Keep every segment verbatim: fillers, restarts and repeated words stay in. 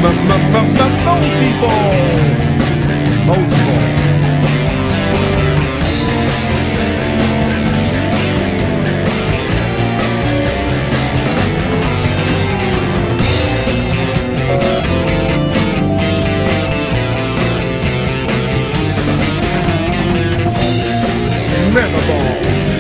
Multi-ball. Multi-ball. Metaball.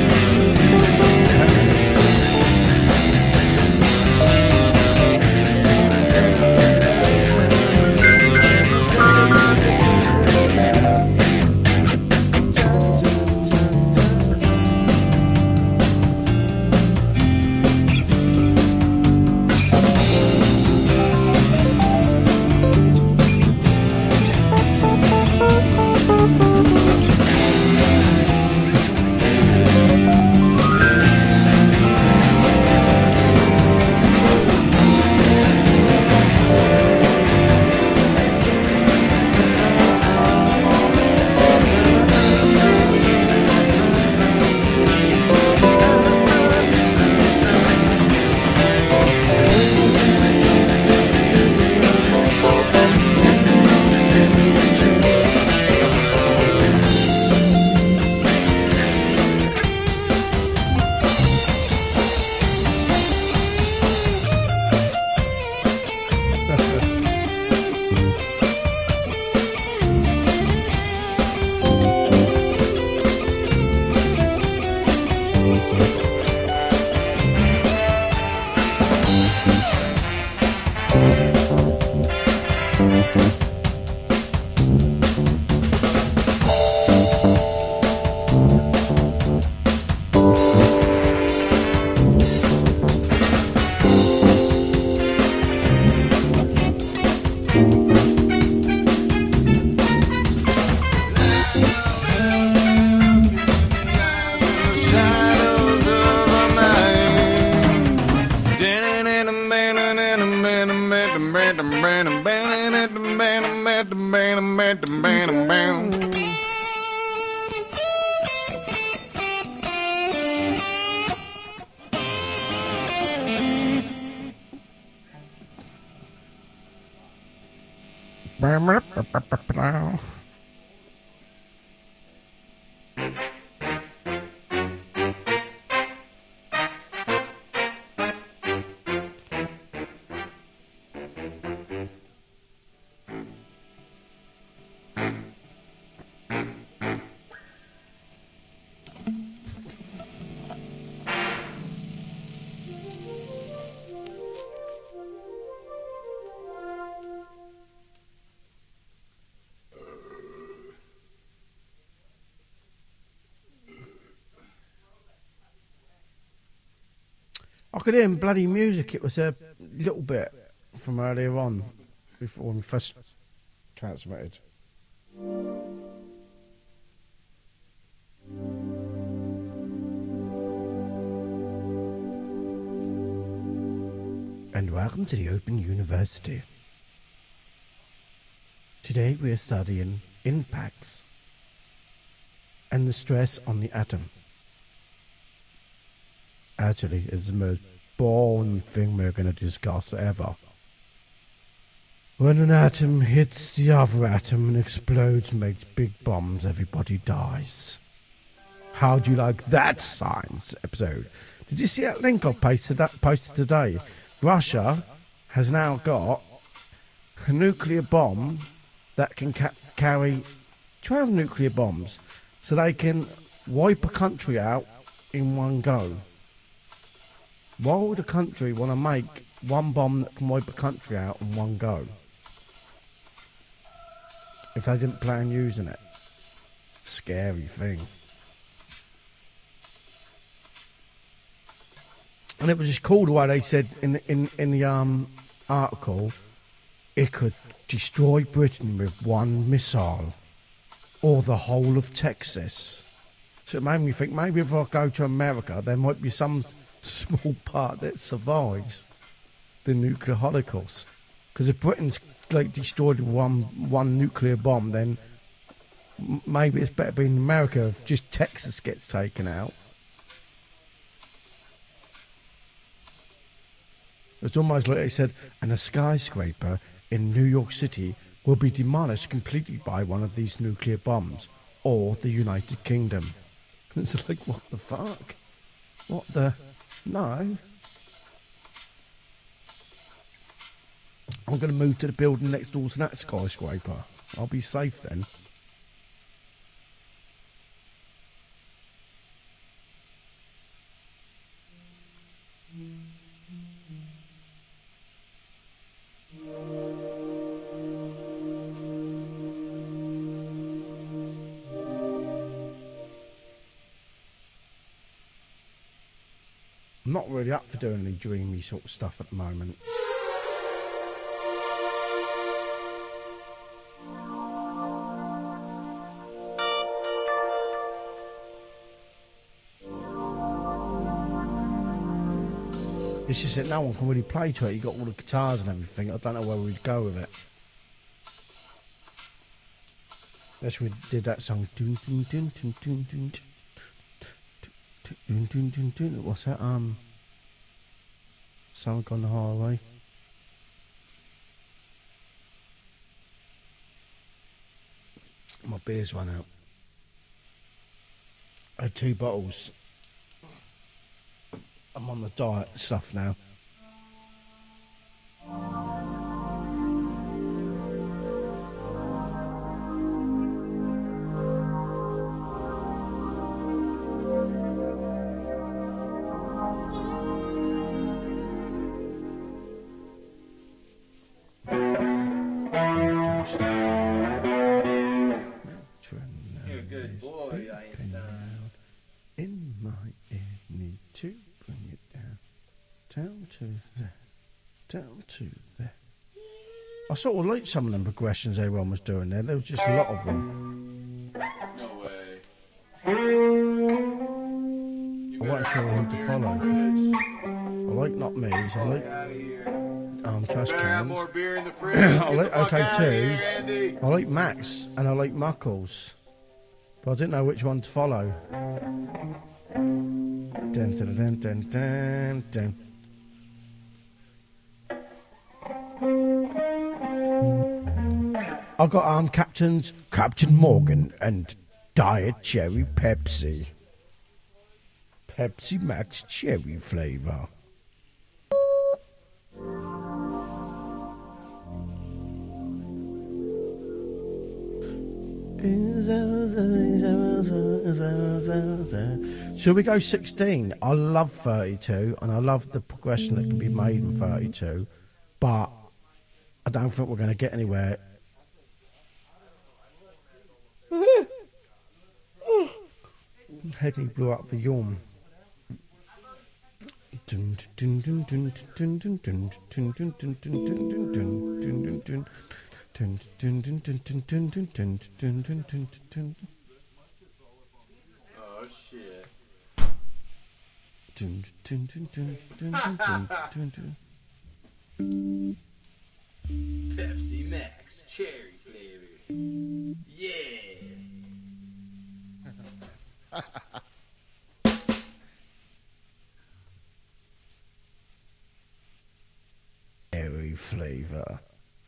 I could hear bloody music. It was a little bit from earlier on, before we first transmitted. And welcome to the Open University. Today we are studying impacts and the stress on the atom. Actually, it's the most boring thing we're going to discuss ever. When an atom hits the other atom and explodes and makes big bombs, everybody dies. How do you like that science episode? Did you see that link I posted, that, posted today? Russia has now got a nuclear bomb that can ca- carry twelve nuclear bombs, so they can wipe a country out in one go. Why would a country want to make one bomb that can wipe a country out in one go if they didn't plan using it? Scary thing. And it was just cool the way they said in the, in, in the um, article, it could destroy Britain with one missile or the whole of Texas. So it made me think, maybe if I go to America, there might be some small part that survives the nuclear holocaust. Because if Britain's like destroyed one one nuclear bomb, then m- maybe it's better being in America if just Texas gets taken out. It's almost like they said, and a skyscraper in New York City will be demolished completely by one of these nuclear bombs, or the United Kingdom. It's like, what the fuck? What the... No. I'm going to move to the building next door to that skyscraper. I'll be safe then. I'm not really up for doing any dreamy sort of stuff at the moment. It's just that no one can really play to it. You got all the guitars and everything. I don't know where we'd go with it. That's when we did that song. Dun, dun, dun, dun, dun, dun, dun, dun, dun, dun. What's that? Um, Something on the Highway. My beer's run out. I had two bottles. I'm on the diet stuff now. You're a good boy, Einstein. In my ear, need to bring it down, down to there, down to there. I sort of liked some of them progressions everyone was doing there. There was just a lot of them. No way. I wasn't sure who to follow. I like Not Me's, I like um, Trash Cans. More beer in the fridge. I like OK Twos. I like Max, and I like Muckles. But I didn't know which one to follow. Dun, dun, dun, dun, dun, dun. I got um Captain's Captain Morgan and Diet Cherry Pepsi. Pepsi Max cherry flavour. Should we go sixteen? I love thirty-two, and I love the progression that can be made in thirty-two, but I don't think we're going to get anywhere. Headney blew up the yawn. Oh shit. Pepsi Max cherry flavor. Yeah. Cherry flavour.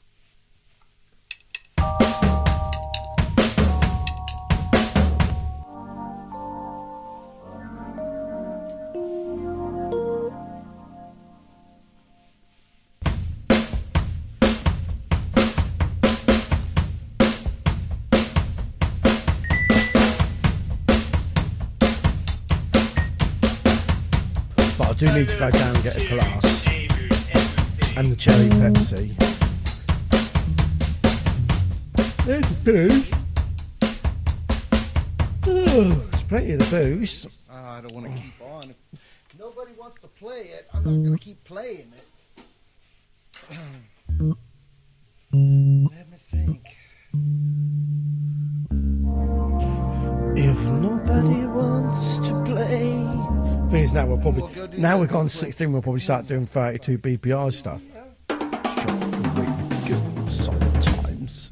But I do need to go down and get a glass. And the cherry Pepsi. There's the booze. Oh, there's plenty of the booze. Uh, I don't want to keep on. If nobody wants to play it, I'm not going to keep playing it. Let me think. If nobody wants to play. Thing is, now we're probably We'll go now we've gone sixteen. We'll probably start doing thirty-two B P R stuff. It's just really good sometimes.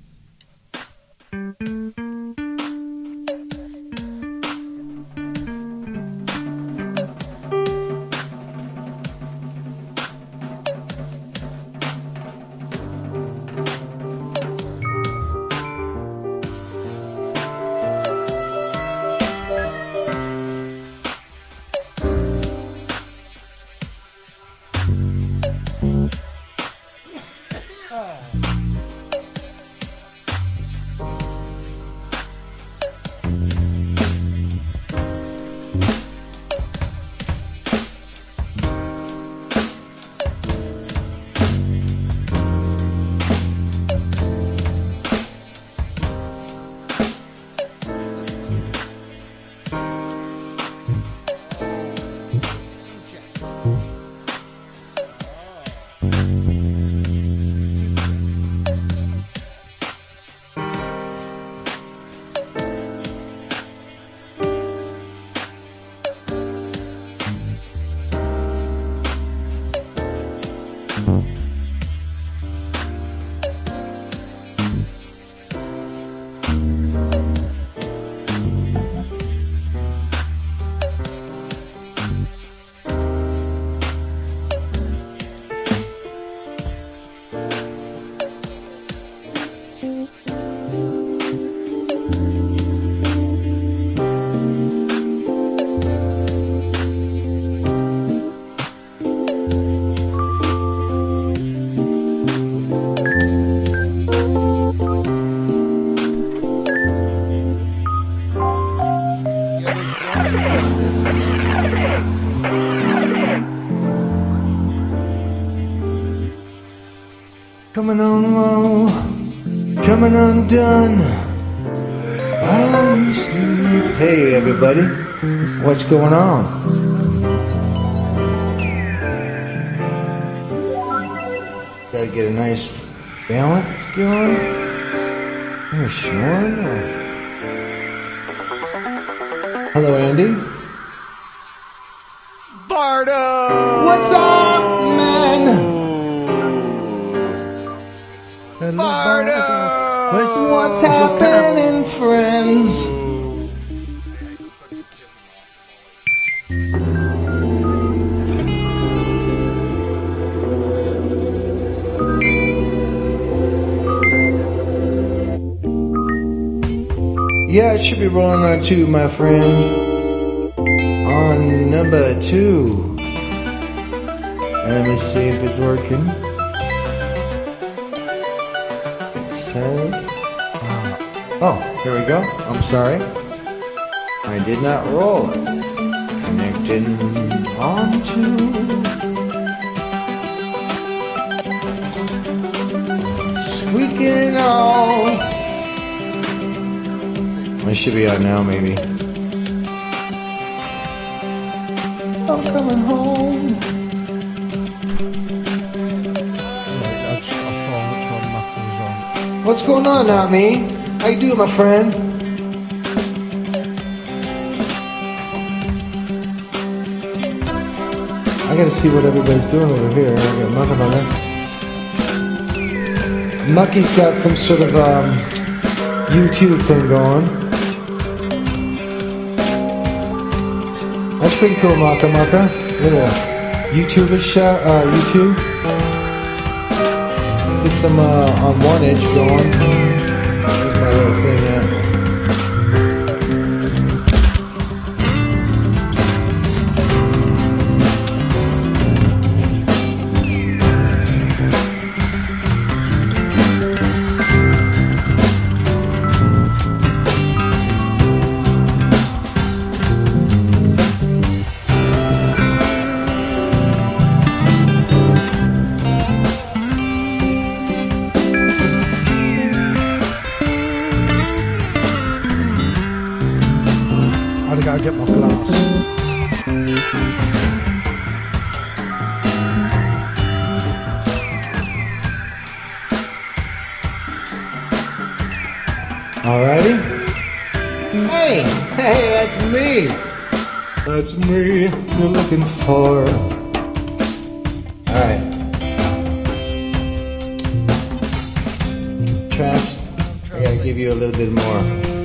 Coming on, whoa, coming undone. I'm sleep. Hey, everybody, what's going on? Gotta get a nice balance going. You're sure? Hello, Andy. Bardo! What's up, man? Hello, Bardo! Where's- What's happening, friends? Yeah, it should be rolling on two, my friend. On number two. Let me see if it's working. It says. Uh, oh, here we go. I'm sorry. I did not roll it. Connecting on two. Squeaking all. It should be out now, maybe. I'm coming home. Right, I just got to find which one Mac was on. What's going on, not me? How you doing, my friend? I gotta see what everybody's doing over here. I got Muck on there. Mucky's got some sort of um, YouTube thing going. That's pretty cool, Maka Maka. Look at that. YouTuber shot, uh, YouTube. Get some uh, on one edge going. There's my little thing there. I gotta get my glass. Alrighty. Hey, hey, that's me. That's me you're looking for. Alright. Trash, I gotta give you a little bit more.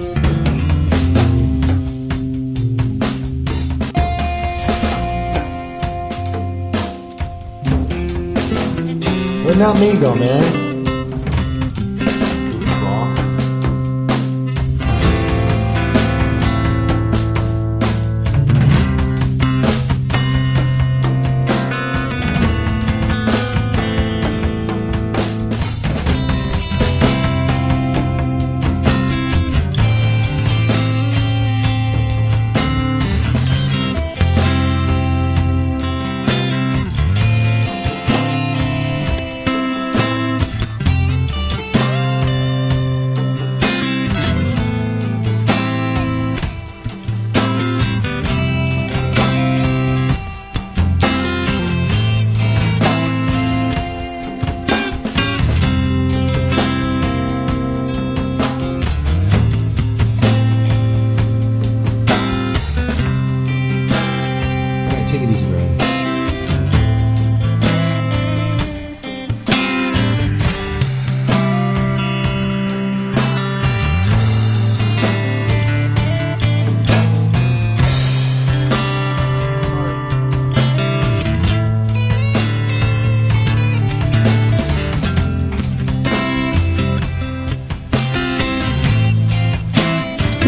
Where'd not me go, man? Goofball.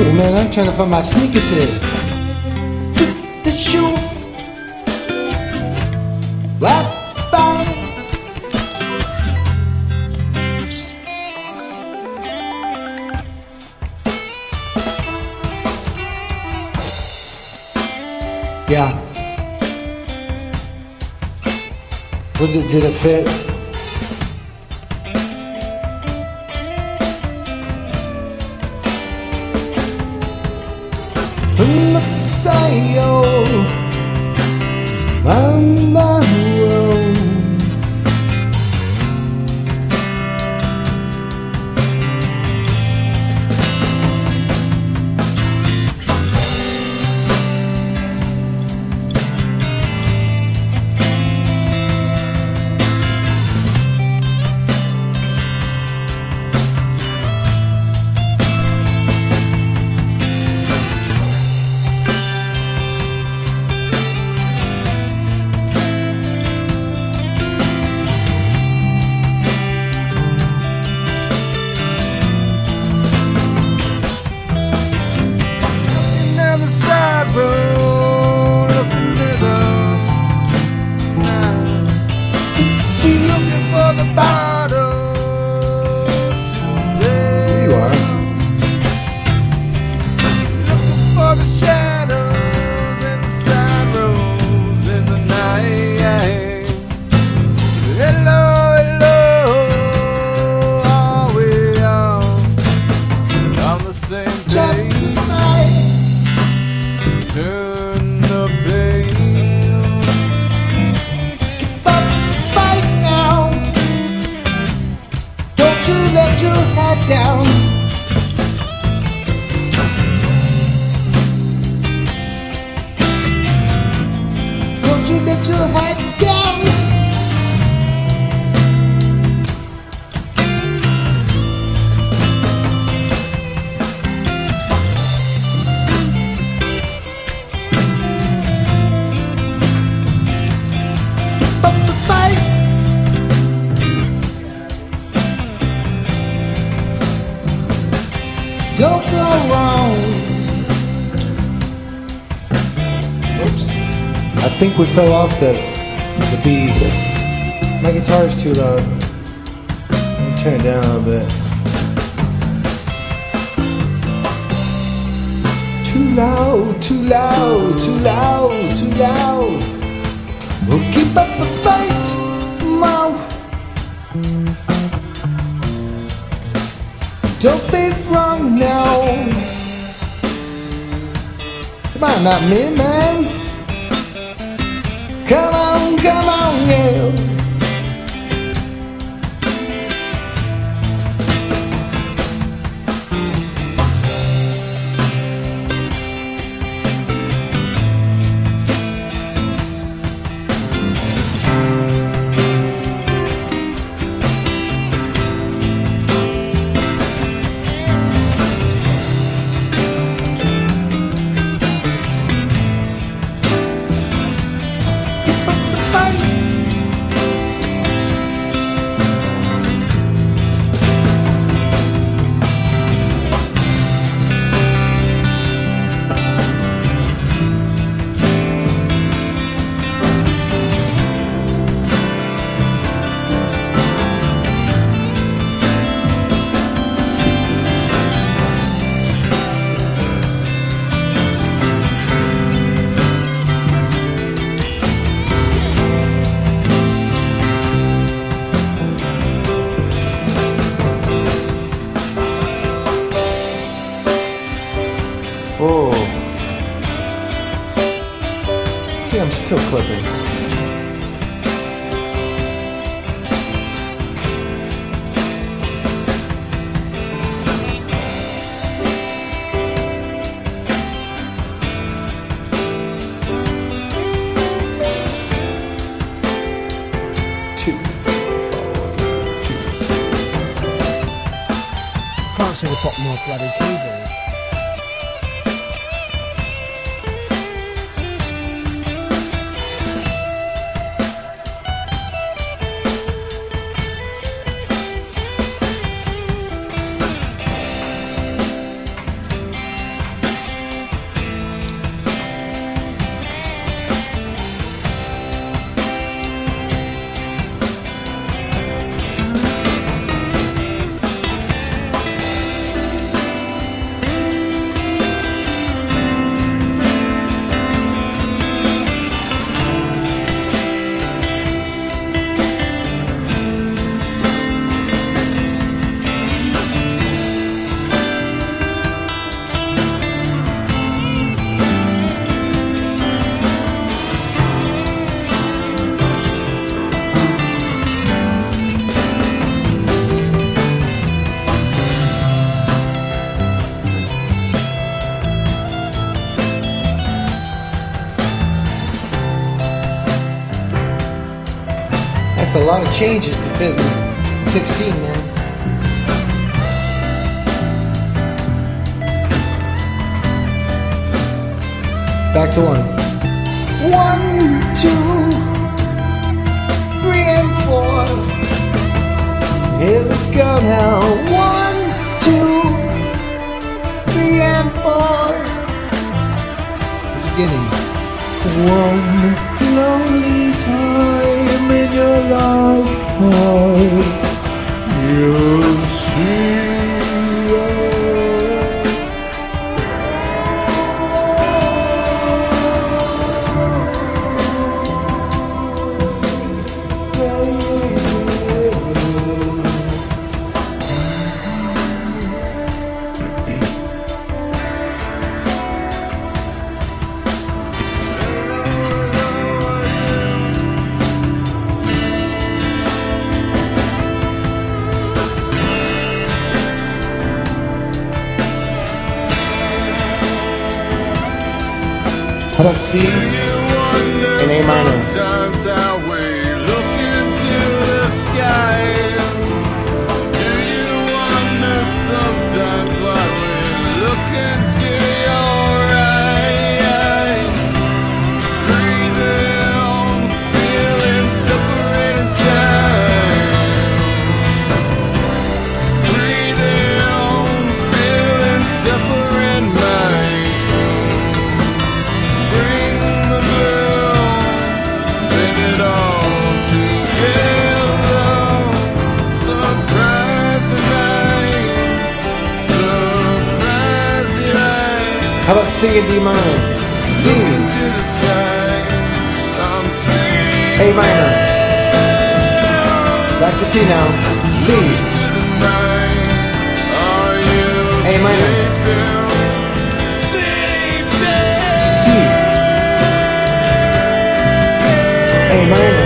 doing, man? I'm trying to find my sneaker fit. This, this shoe. What? Yeah. What did, did it fit? I'm not the same. I'm not alone. Don't go wrong. Oops. I think we fell off the the B. My guitar's too loud. Let me turn it down a little bit. Too loud, too loud, too loud, too loud. We'll keep up the fight, Mom. Don't be wrong now. Come on, not me, man. Come on, come on, yeah. Oh. Yeah, I'm still clipping. Two. Can't see the bottom of my bloody keyboard. That's a lot of changes to fit in sixteen, man. Back to one. One, two, three, and four. Here we go now. One, two, three, and four. It's beginning. One lonely time in your lifetime, you'll see. How about C in A minor? Sometimes how we look into the sky. Do you wonder sometimes why we look into your eyes? Breathing, feeling separate in time. Breathing, feeling separate mind. How about C in D minor? C, A minor. Back to C now. C, A minor. C, A minor.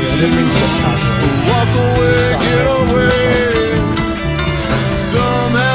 Walk away, get away. Somehow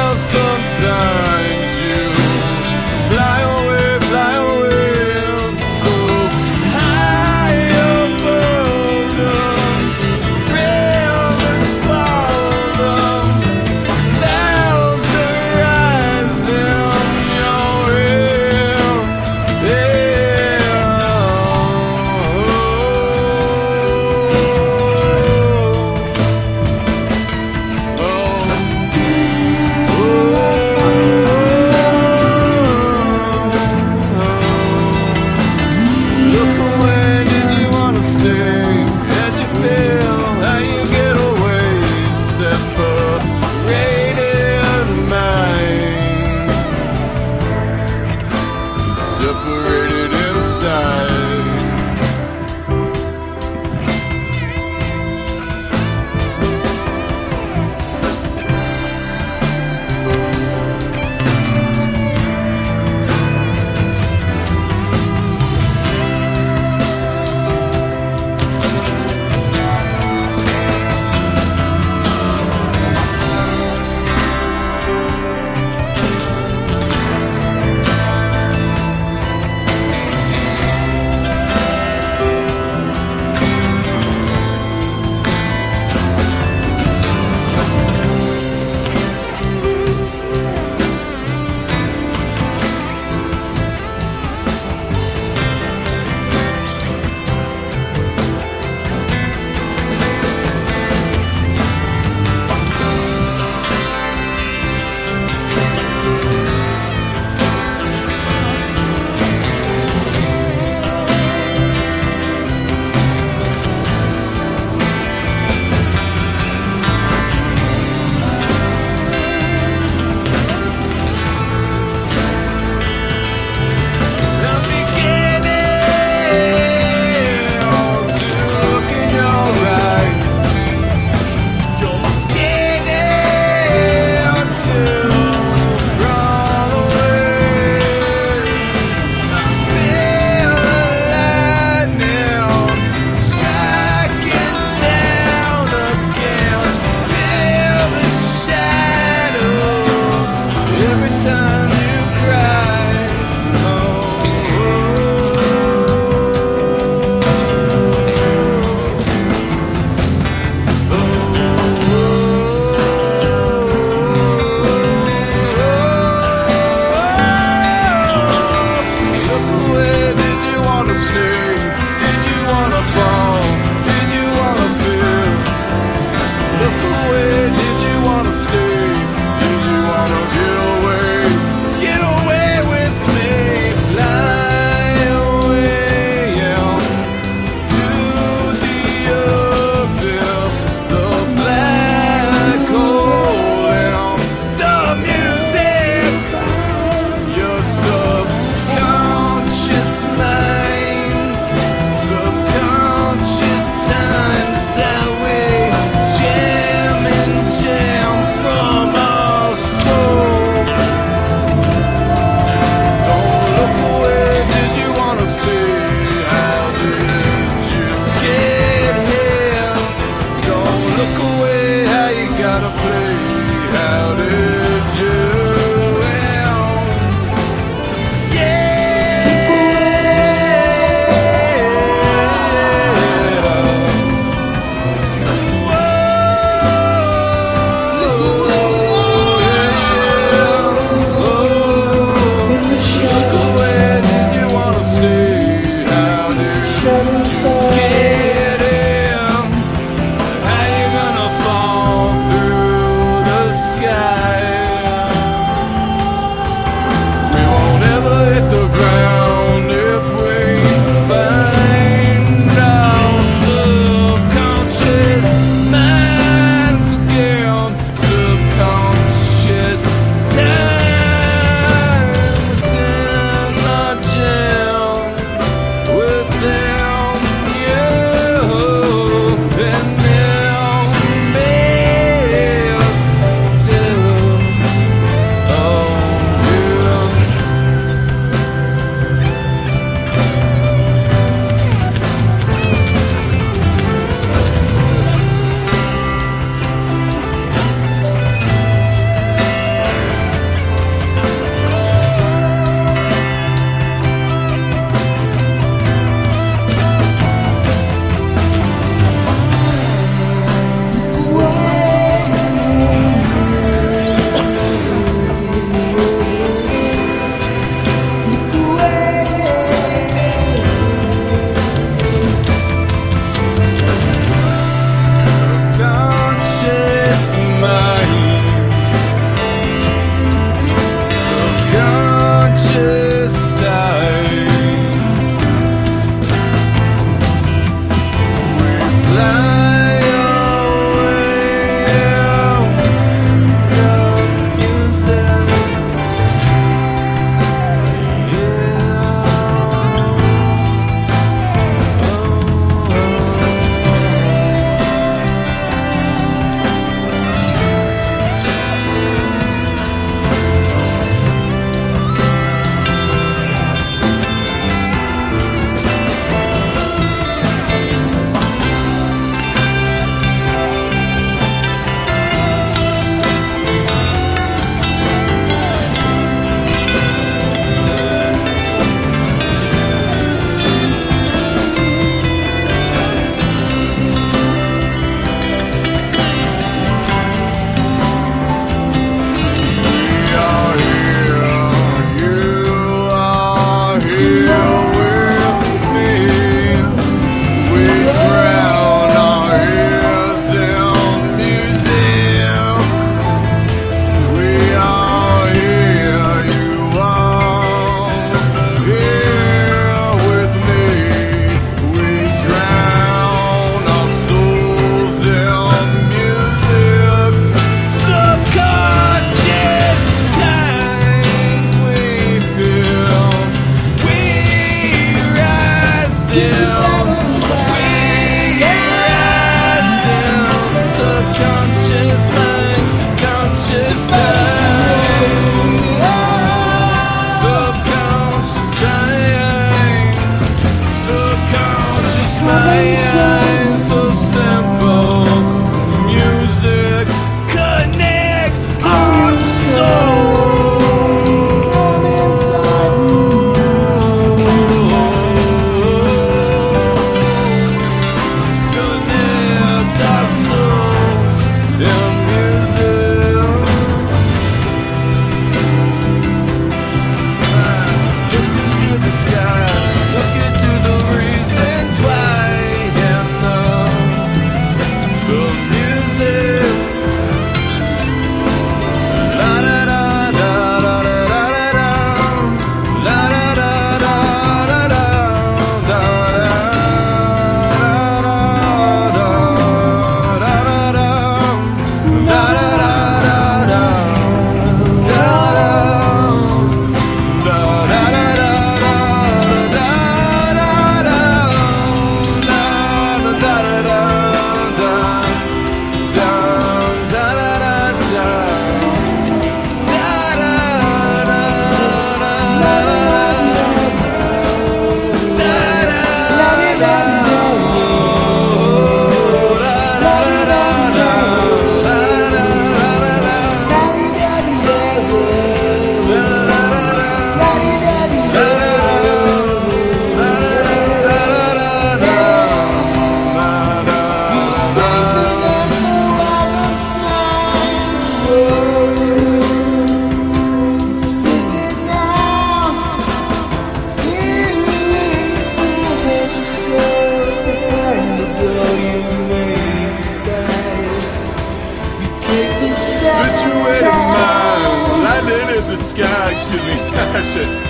God, excuse me. Shit.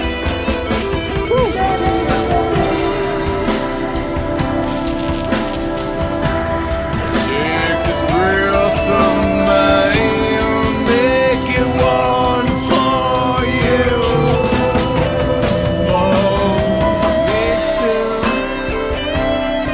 Take this breath of mine, make it one for you. Oh, me too.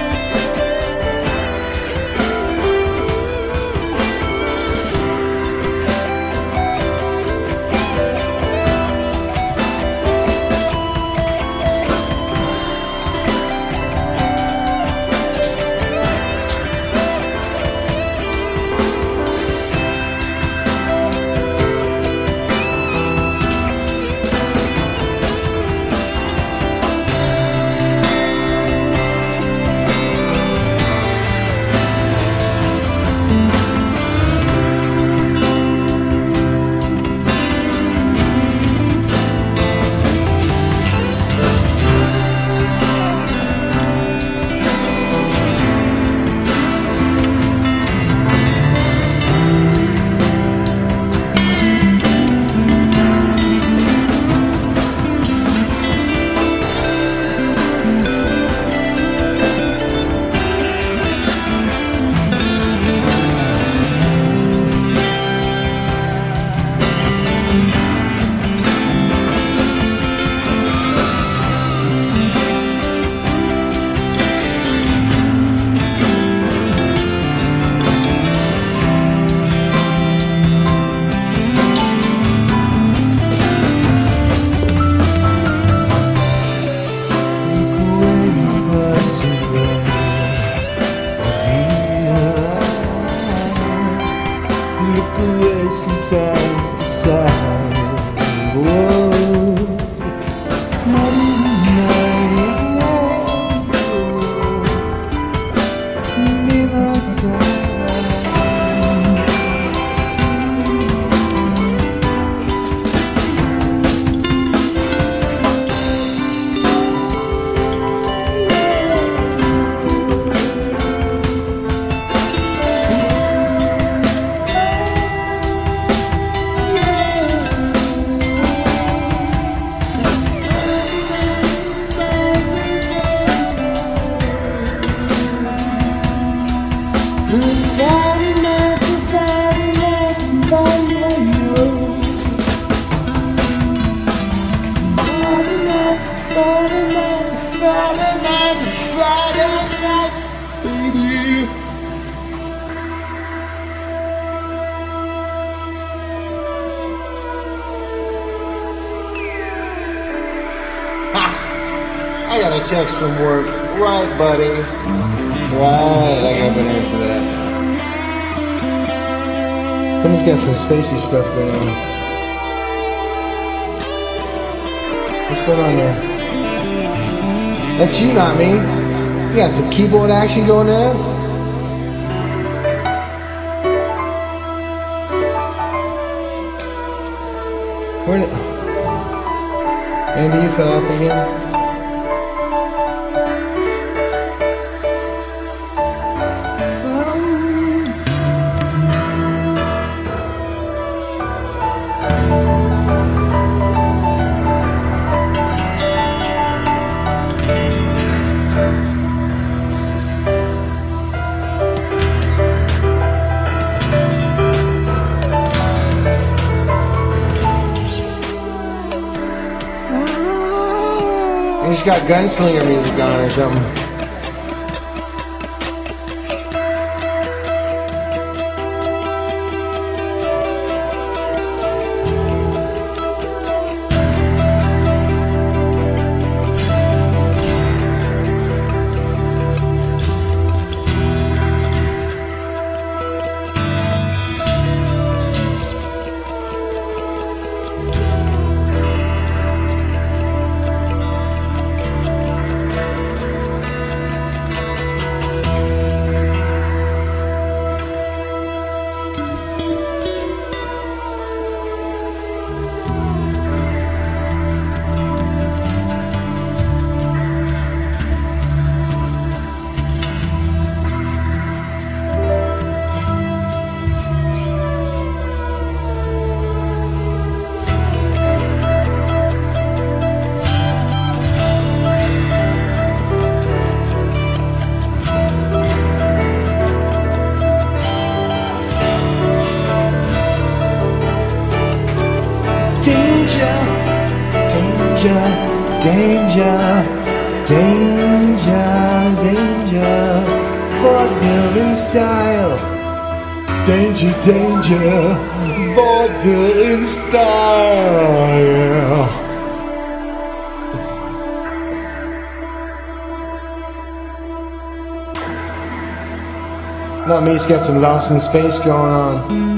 Sometimes the side, whoa, Monday night, leave us Friday night, the Friday night, somebody I know. Friday night, Friday night, Friday night, Friday night, baby. Ha! I got a text from work. Right, buddy. Right, I got an answer to that. Someone's got some spacey stuff going on. What's going on there? That's you, not me. You got some keyboard action going there? Where did... Andy, you fell off again? He's got gunslinger music on or something. Danger, danger, danger, vaudeville in style. Danger, danger, vaudeville in style. Not me, he's got some Lost in Space going on.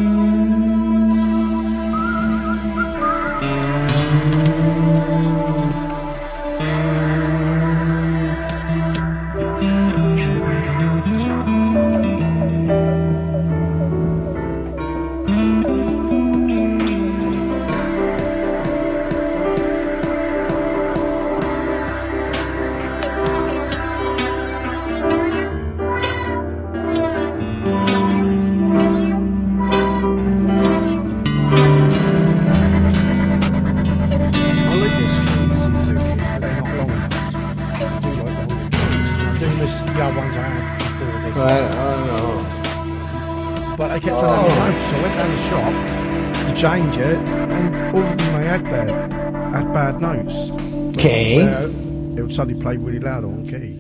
Change it, and all of them they had there had bad notes. Okay. Uh, it would suddenly play really loud on key.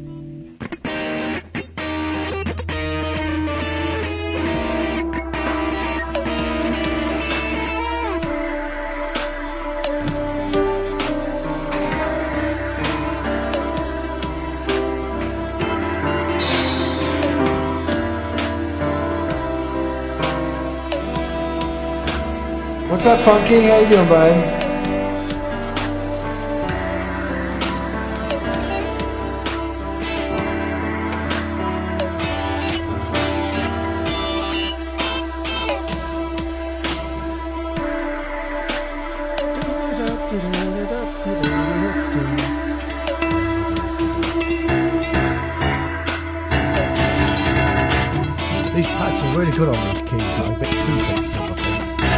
What's up, Funky? How you doing, bud? These pads are really good on these keys, like a bit too sensitive, I think.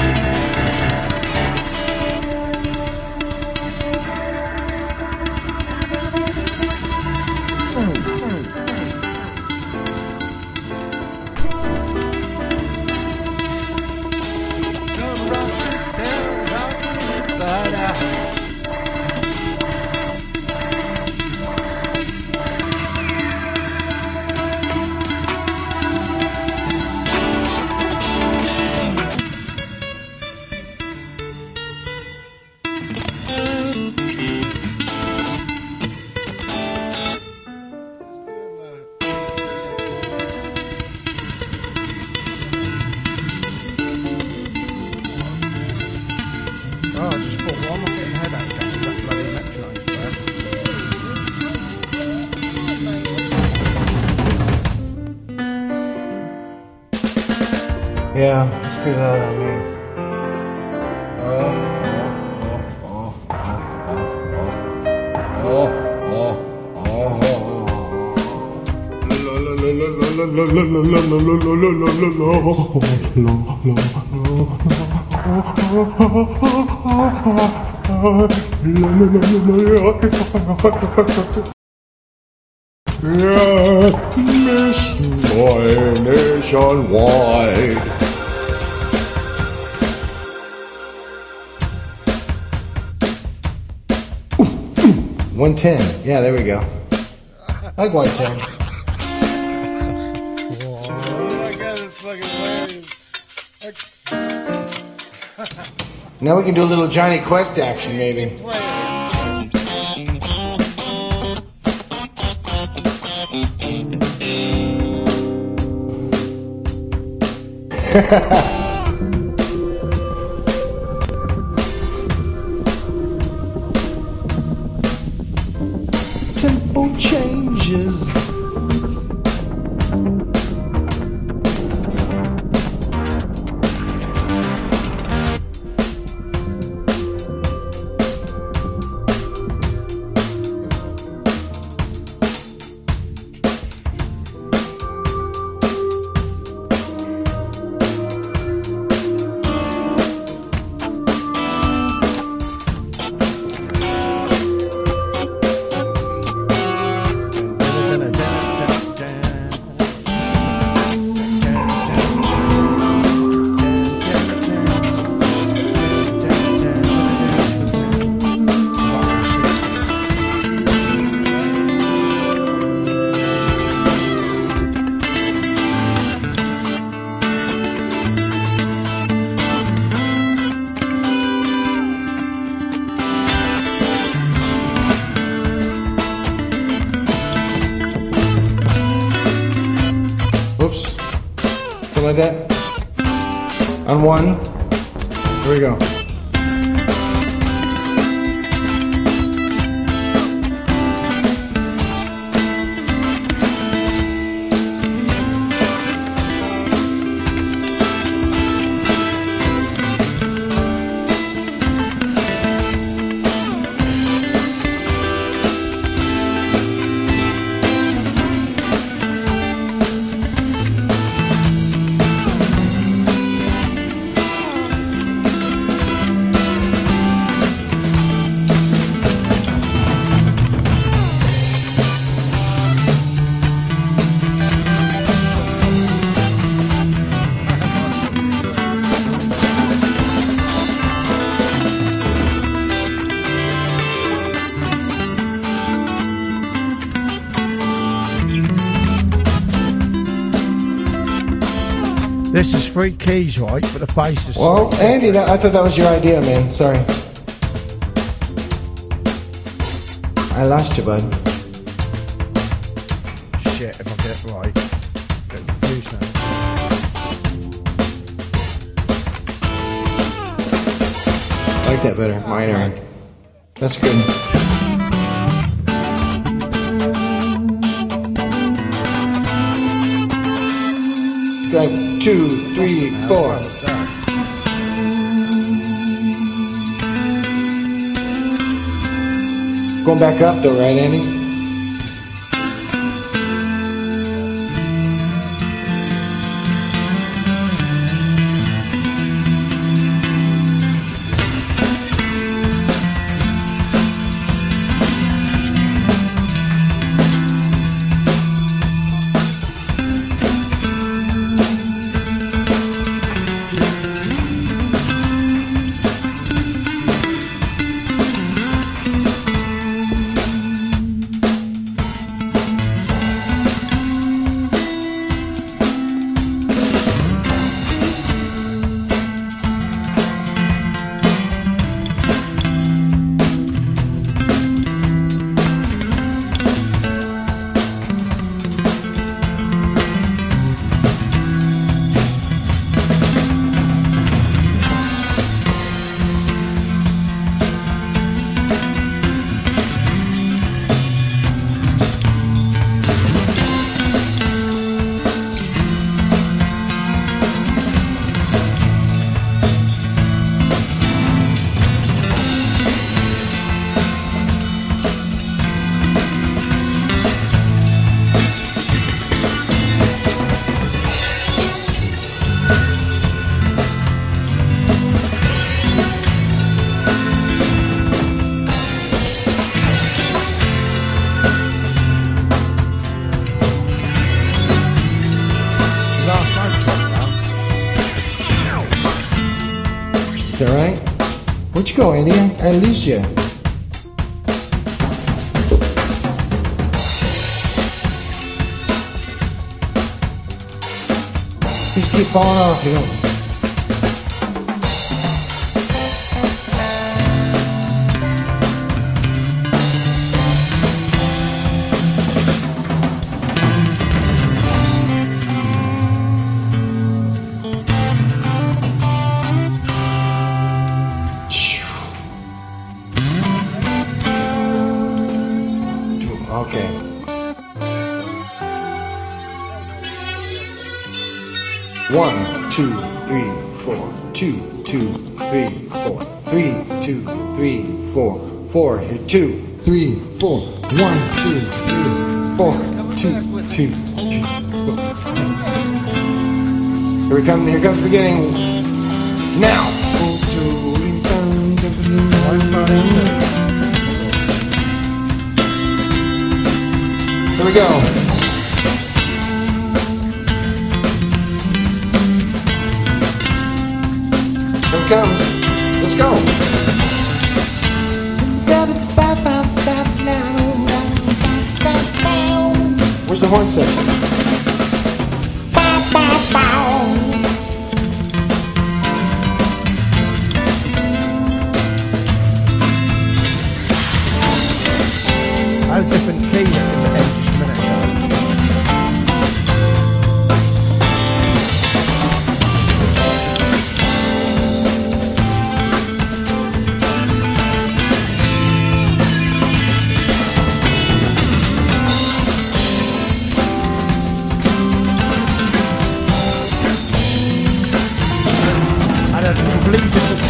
Oh, I just thought, well, I'm not getting a headache games, that bloody Metronome's bad. Yeah, it's pretty loud on me. Yeah, Miss Nationwide. one ten. Yeah, there we go. I like one ten. Oh my god, that's fucking hilarious. Now we can do a little Johnny Quest action, maybe. Tempo changes. one. Here we go. This is three keys, right? But the bass is. Well, Andy, that, I thought that was your idea, man. Sorry. I lost you, bud. Shit, if I get it right. Get confused now. I like that better. Minor. That's good. Like two, three, four. Going back up though, right, Andy? Is that right? Where'd you go, Andy? I lose you. Just keep falling off, you don't. Okay. One, two, three, four. Two, two, three, four. Three, two, three, four. Four. Here, two, three, four. One, two, three, four. Two, two, two, four. Here we come. Here comes the beginning. Now. Here we go. Here it comes. Let's go. Where's the horn section? I had a different key in the end just a minute ago.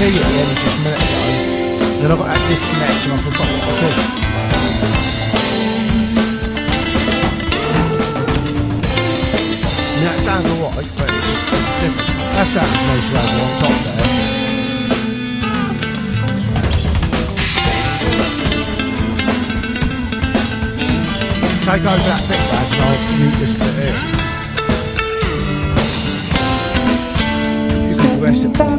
key at the end just a minute ago. Then I got that disconnect and I forgot what I did. I mean, that sounds alright, but it's different. That sounds nice rather on top there. Take over that bit, lads, and I'll mute this bit here. You can the rest of it.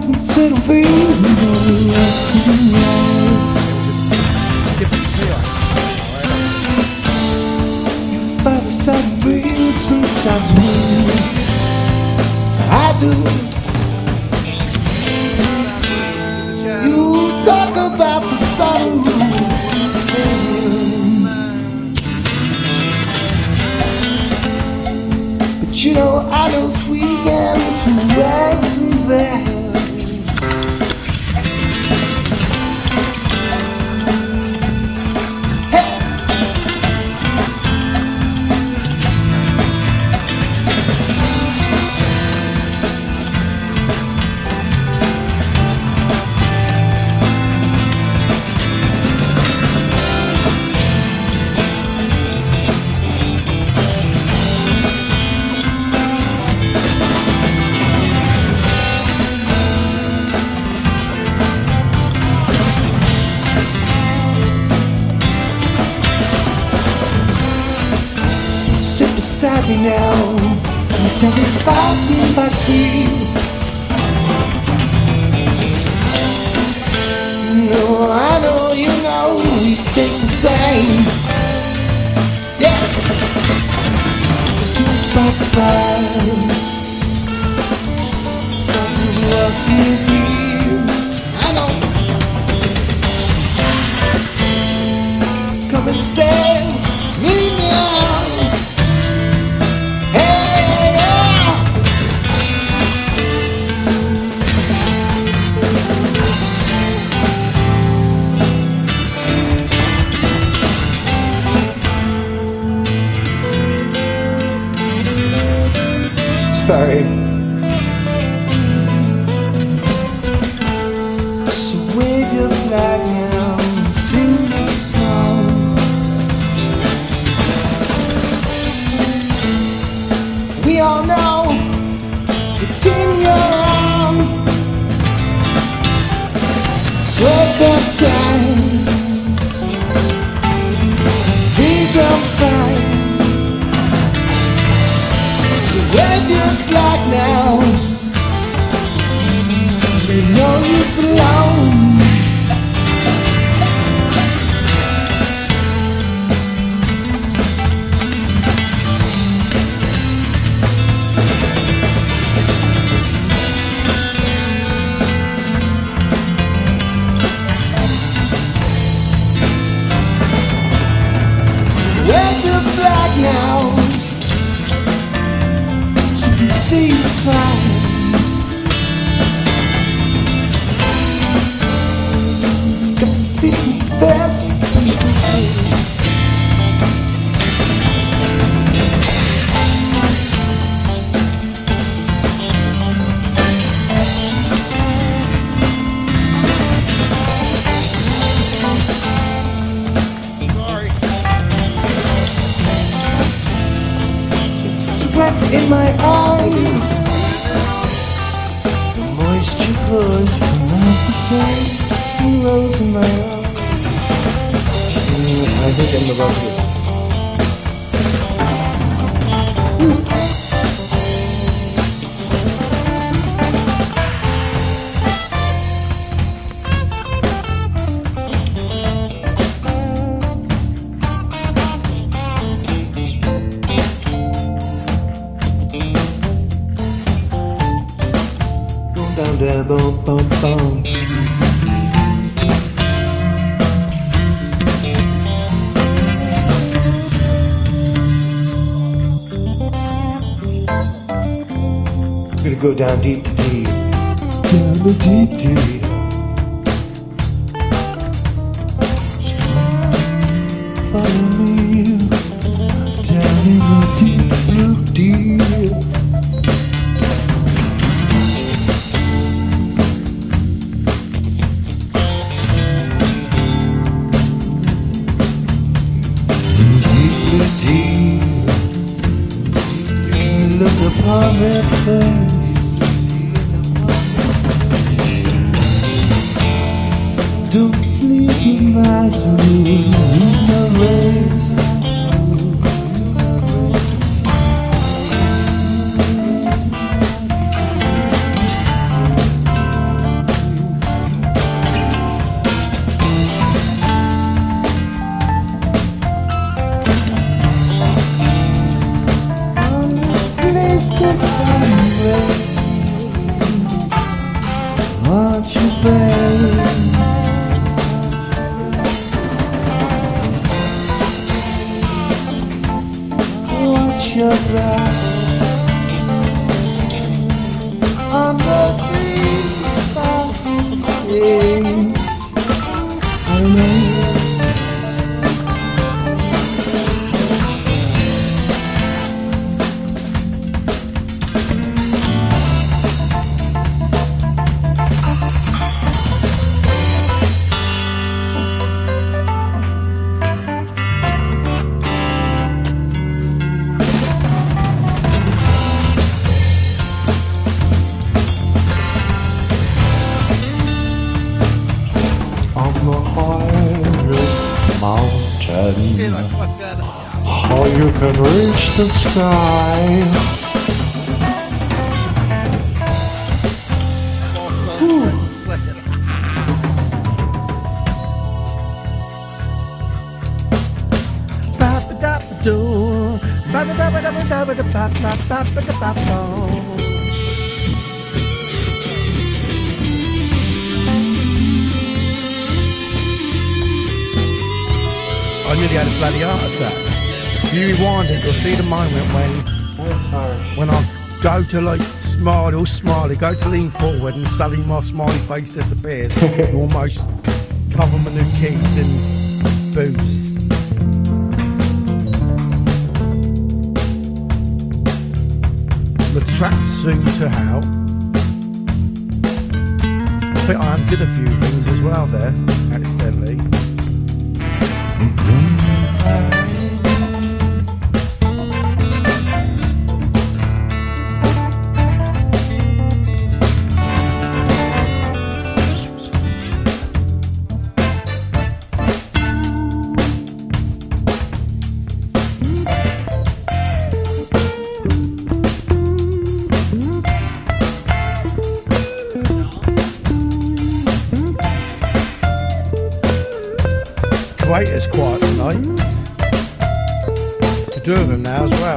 Different key, But some reason sometimes I do. You talk about the sun. But you know I know weekends from west and there. Sit beside me now until it starts in by three. No, I know you know we think the same. Yeah. Super what's with you? I know. Come and say me now. Sorry. So wave your flag now and sing this song. We all know the team you're on. Sweat outside, three drums fight. Wave your flag now, so you know you belong. So wave your flag now, see you fly. Got to be the best. Sorry. It's sweat in my eyes. The moisture pours from out the face and rose in my eyes. Mm, I think I'm about to. Down there, boom, boom, boom. Gonna go down deep to deep, down to deep deep. Follow me down in the deep blue deep. rivers. Do please rise in the race. On this place the family, won't you babe? Watch your back on the street by the I know. On the highest mountain, how you can reach the sky. Ba-ba-da-ba-doo, ba-da-da-ba-da-ba-da-ba-da-ba-ba-ba-ba-ba-ba. I nearly had a bloody heart attack. If you rewind it, you'll see the moment when That's harsh. when I go to like smile, all smiley, go to lean forward and suddenly my smiley face disappears. And almost cover my new keys in booze. The track's soon to hell. I think I undid a few things as well there, accidentally. Waiter's quiet tonight. Could do with him now as well.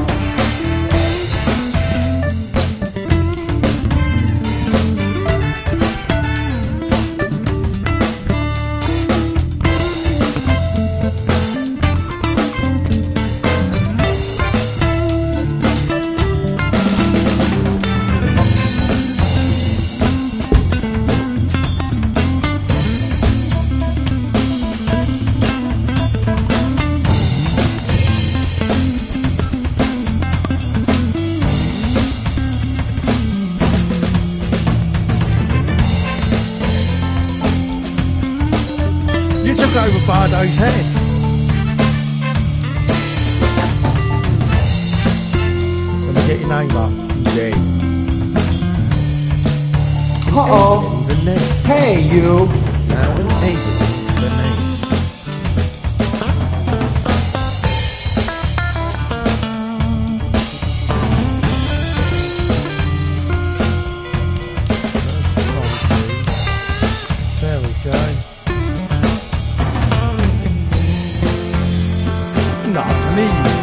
You took over Bardo's head. Let me get your name up. Jay. Uh-oh. Even name. Hey, you. Now with David, the name. There we go. Not me.